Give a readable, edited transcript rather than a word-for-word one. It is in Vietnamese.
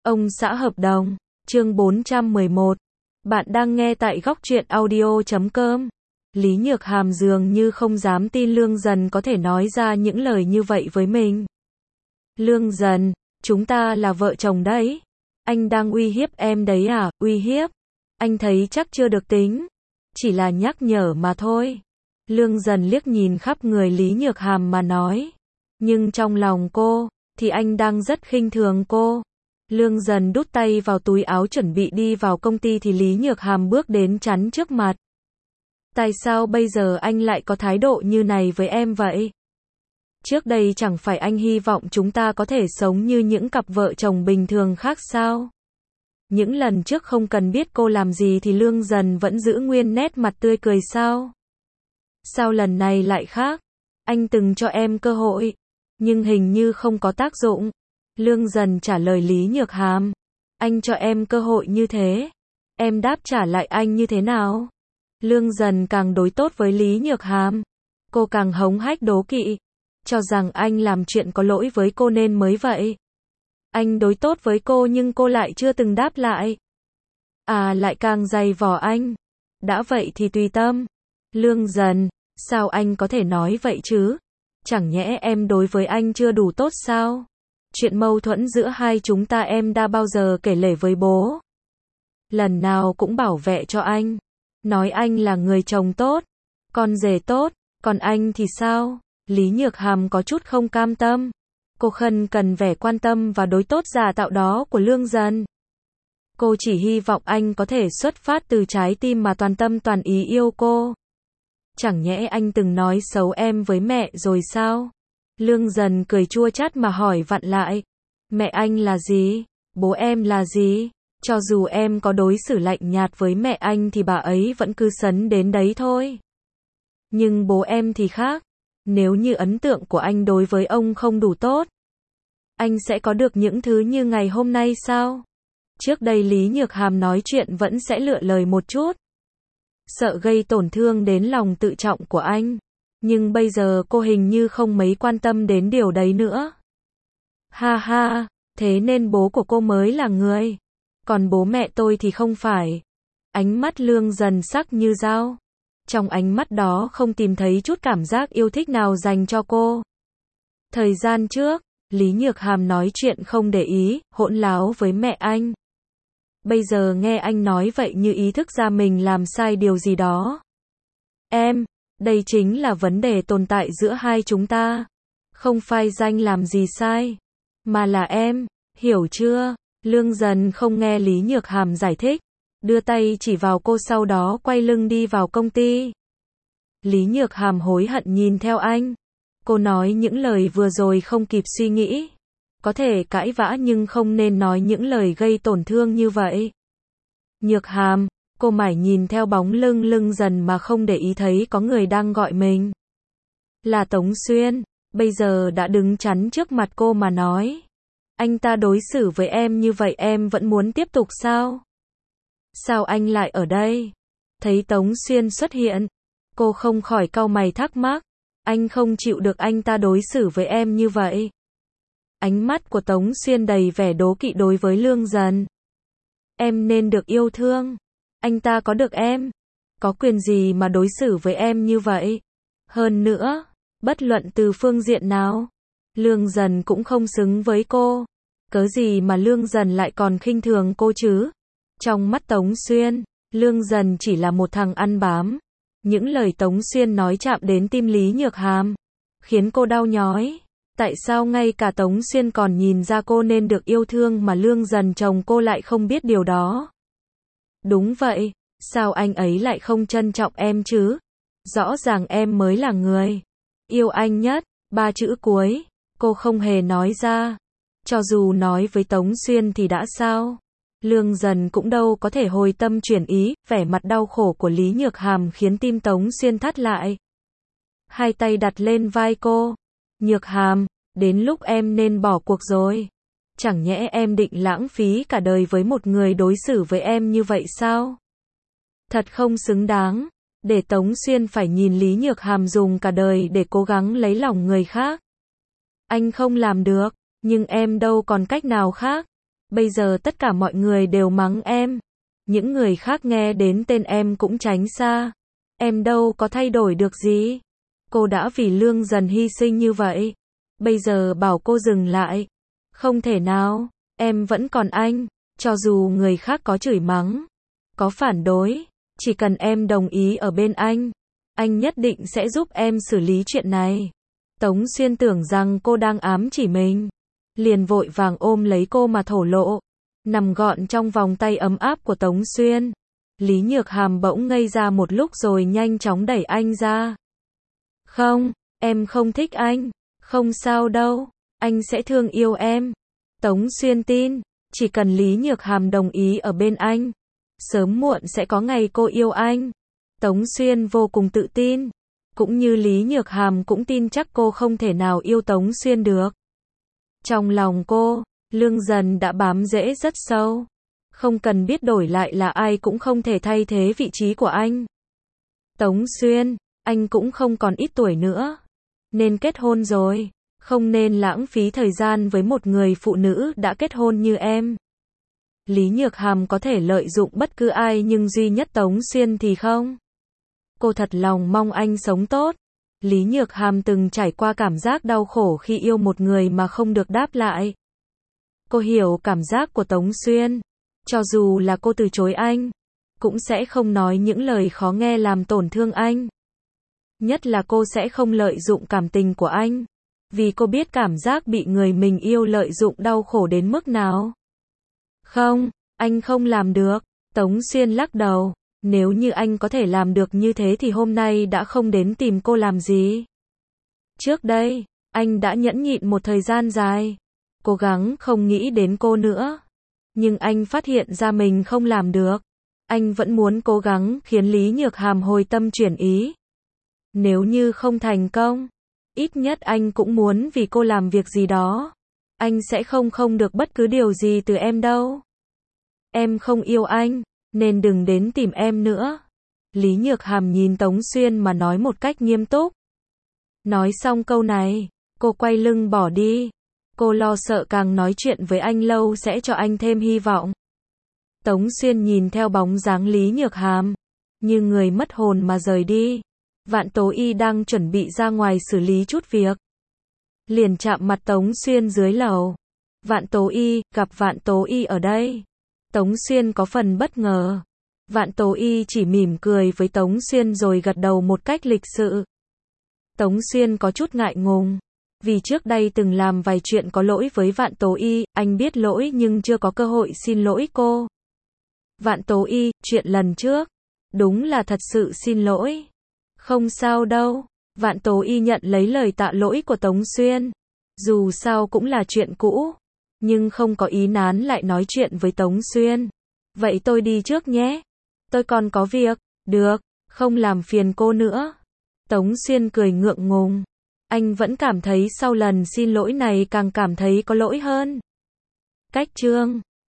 Ông xã hợp đồng, chương 411. Bạn đang nghe tại góc truyện audio.com. Lý Nhược Hàm dường như không dám tin Lương Dần có thể nói ra những lời như vậy với mình. Lương Dần, chúng ta là vợ chồng đấy. Anh đang uy hiếp em đấy à? Uy hiếp? Anh thấy chắc chưa được tính. Chỉ là nhắc nhở mà thôi. Lương Dần liếc nhìn khắp người Lý Nhược Hàm mà nói. Nhưng trong lòng cô, thì anh đang rất khinh thường cô. Lương Dần đút tay vào túi áo chuẩn bị đi vào công ty thì Lý Nhược Hàm bước đến chắn trước mặt. Tại sao bây giờ anh lại có thái độ như này với em vậy? Trước đây chẳng phải anh hy vọng chúng ta có thể sống như những cặp vợ chồng bình thường khác sao? Những lần trước không cần biết cô làm gì thì Lương Dần vẫn giữ nguyên nét mặt tươi cười sao? Sao lần này lại khác? Anh từng cho em cơ hội, nhưng hình như không có tác dụng. Lương Dần trả lời Lý Nhược Hàm. Anh cho em cơ hội như thế, em đáp trả lại anh như thế nào? Lương Dần càng đối tốt với Lý Nhược Hàm, cô càng hống hách đố kỵ, cho rằng anh làm chuyện có lỗi với cô nên mới vậy. Anh đối tốt với cô nhưng cô lại chưa từng đáp lại. À, lại càng dày vò anh. Đã vậy thì tùy tâm. Lương Dần, sao anh có thể nói vậy chứ? Chẳng nhẽ em đối với anh chưa đủ tốt sao? Chuyện mâu thuẫn giữa hai chúng ta em đã bao giờ kể lể với bố. Lần nào cũng bảo vệ cho anh. Nói anh là người chồng tốt, con rể tốt, còn anh thì sao? Lý Nhược Hàm có chút không cam tâm. Cô khân cần vẻ quan tâm và đối tốt giả tạo đó của Lương Dần. Cô chỉ hy vọng anh có thể xuất phát từ trái tim mà toàn tâm toàn ý yêu cô. Chẳng nhẽ anh từng nói xấu em với mẹ rồi sao? Lương Dần cười chua chát mà hỏi vặn lại. Mẹ anh là gì? Bố em là gì? Cho dù em có đối xử lạnh nhạt với mẹ anh thì bà ấy vẫn cứ sấn đến đấy thôi. Nhưng bố em thì khác. Nếu như ấn tượng của anh đối với ông không đủ tốt, anh sẽ có được những thứ như ngày hôm nay sao? Trước đây Lý Nhược Hàm nói chuyện vẫn sẽ lựa lời một chút, sợ gây tổn thương đến lòng tự trọng của anh. Nhưng bây giờ cô hình như không mấy quan tâm đến điều đấy nữa. Ha ha, thế nên bố của cô mới là người. Còn bố mẹ tôi thì không phải. Ánh mắt Lương Dần sắc như dao. Trong ánh mắt đó không tìm thấy chút cảm giác yêu thích nào dành cho cô. Thời gian trước, Lý Nhược Hàm nói chuyện không để ý, hỗn láo với mẹ anh. Bây giờ nghe anh nói vậy như ý thức ra mình làm sai điều gì đó. Em, đây chính là vấn đề tồn tại giữa hai chúng ta. Không phải danh làm gì sai, mà là em, hiểu chưa? Lương Dần không nghe Lý Nhược Hàm giải thích, đưa tay chỉ vào cô sau đó quay lưng đi vào công ty. Lý Nhược Hàm hối hận nhìn theo anh. Cô nói những lời vừa rồi không kịp suy nghĩ. Có thể cãi vã nhưng không nên nói những lời gây tổn thương như vậy. Nhược Hàm, cô mải nhìn theo bóng lưng Lương Dần mà không để ý thấy có người đang gọi mình. Là Tống Xuyên, bây giờ đã đứng chắn trước mặt cô mà nói. Anh ta đối xử với em như vậy em vẫn muốn tiếp tục sao? Sao anh lại ở đây? Thấy Tống Xuyên xuất hiện, cô không khỏi cau mày thắc mắc. Anh không chịu được anh ta đối xử với em như vậy. Ánh mắt của Tống Xuyên đầy vẻ đố kỵ đối với Lương Dần. Em nên được yêu thương. Anh ta có được em. Có quyền gì mà đối xử với em như vậy? Hơn nữa, bất luận từ phương diện nào, Lương Dần cũng không xứng với cô. Cớ gì mà Lương Dần lại còn khinh thường cô chứ? Trong mắt Tống Xuyên, Lương Dần chỉ là một thằng ăn bám. Những lời Tống Xuyên nói chạm đến tim Lý Nhược Hàm, khiến cô đau nhói. Tại sao ngay cả Tống Xuyên còn nhìn ra cô nên được yêu thương mà Lương Dần chồng cô lại không biết điều đó? Đúng vậy, sao anh ấy lại không trân trọng em chứ? Rõ ràng em mới là người yêu anh nhất. 3 chữ cuối, cô không hề nói ra. Cho dù nói với Tống Xuyên thì đã sao? Lương Dần cũng đâu có thể hồi tâm chuyển ý. Vẻ mặt đau khổ của Lý Nhược Hàm khiến tim Tống Xuyên thắt lại. Hai tay đặt lên vai cô. Nhược Hàm, đến lúc em nên bỏ cuộc rồi. Chẳng nhẽ em định lãng phí cả đời với một người đối xử với em như vậy sao? Thật không xứng đáng, để Tống Xuyên phải nhìn Lý Nhược Hàm dùng cả đời để cố gắng lấy lòng người khác. Anh không làm được, nhưng em đâu còn cách nào khác. Bây giờ tất cả mọi người đều mắng em. Những người khác nghe đến tên em cũng tránh xa. Em đâu có thay đổi được gì. Cô đã vì Lương Dần hy sinh như vậy. Bây giờ bảo cô dừng lại. Không thể nào, em vẫn còn anh. Cho dù người khác có chửi mắng, có phản đối, chỉ cần em đồng ý ở bên anh nhất định sẽ giúp em xử lý chuyện này. Tống Xuyên tưởng rằng cô đang ám chỉ mình, liền vội vàng ôm lấy cô mà thổ lộ, nằm gọn trong vòng tay ấm áp của Tống Xuyên. Lý Nhược Hàm bỗng ngây ra một lúc rồi nhanh chóng đẩy anh ra. Không, em không thích anh. Không sao đâu, anh sẽ thương yêu em. Tống Xuyên tin, chỉ cần Lý Nhược Hàm đồng ý ở bên anh, sớm muộn sẽ có ngày cô yêu anh. Tống Xuyên vô cùng tự tin, cũng như Lý Nhược Hàm cũng tin chắc cô không thể nào yêu Tống Xuyên được. Trong lòng cô, Lương Dần đã bám rễ rất sâu. Không cần biết đổi lại là ai cũng không thể thay thế vị trí của anh. Tống Xuyên, anh cũng không còn ít tuổi nữa. Nên kết hôn rồi. Không nên lãng phí thời gian với một người phụ nữ đã kết hôn như em. Lý Nhược Hàm có thể lợi dụng bất cứ ai nhưng duy nhất Tống Xuyên thì không. Cô thật lòng mong anh sống tốt. Lý Nhược Hàm từng trải qua cảm giác đau khổ khi yêu một người mà không được đáp lại. Cô hiểu cảm giác của Tống Xuyên. Cho dù là cô từ chối anh, cũng sẽ không nói những lời khó nghe làm tổn thương anh. Nhất là cô sẽ không lợi dụng cảm tình của anh. Vì cô biết cảm giác bị người mình yêu lợi dụng đau khổ đến mức nào. Không, anh không làm được. Tống Xuyên lắc đầu. Nếu như anh có thể làm được như thế thì hôm nay đã không đến tìm cô làm gì. Trước đây, anh đã nhẫn nhịn một thời gian dài. Cố gắng không nghĩ đến cô nữa. Nhưng anh phát hiện ra mình không làm được. Anh vẫn muốn cố gắng khiến Lý Nhược Hàm hồi tâm chuyển ý. Nếu như không thành công, ít nhất anh cũng muốn vì cô làm việc gì đó. Anh sẽ không được bất cứ điều gì từ em đâu. Em không yêu anh, nên đừng đến tìm em nữa. Lý Nhược Hàm nhìn Tống Xuyên mà nói một cách nghiêm túc. Nói xong câu này, cô quay lưng bỏ đi. Cô lo sợ càng nói chuyện với anh lâu sẽ cho anh thêm hy vọng. Tống Xuyên nhìn theo bóng dáng Lý Nhược Hàm, như người mất hồn mà rời đi. Vạn Tố Y đang chuẩn bị ra ngoài xử lý chút việc. Liền chạm mặt Tống Xuyên dưới lầu. Vạn Tố Y, gặp Vạn Tố Y ở đây. Tống Xuyên có phần bất ngờ. Vạn Tố Y chỉ mỉm cười với Tống Xuyên rồi gật đầu một cách lịch sự. Tống Xuyên có chút ngại ngùng. Vì trước đây từng làm vài chuyện có lỗi với Vạn Tố Y, anh biết lỗi nhưng chưa có cơ hội xin lỗi cô. Vạn Tố Y, chuyện lần trước, đúng là thật sự xin lỗi. Không sao đâu. Vạn Tố Y nhận lấy lời tạ lỗi của Tống Xuyên. Dù sao cũng là chuyện cũ, nhưng không có ý nán lại nói chuyện với Tống Xuyên. Vậy tôi đi trước nhé. Tôi còn có việc. Được, không làm phiền cô nữa. Tống Xuyên cười ngượng ngùng. Anh vẫn cảm thấy sau lần xin lỗi này càng cảm thấy có lỗi hơn. Cách chương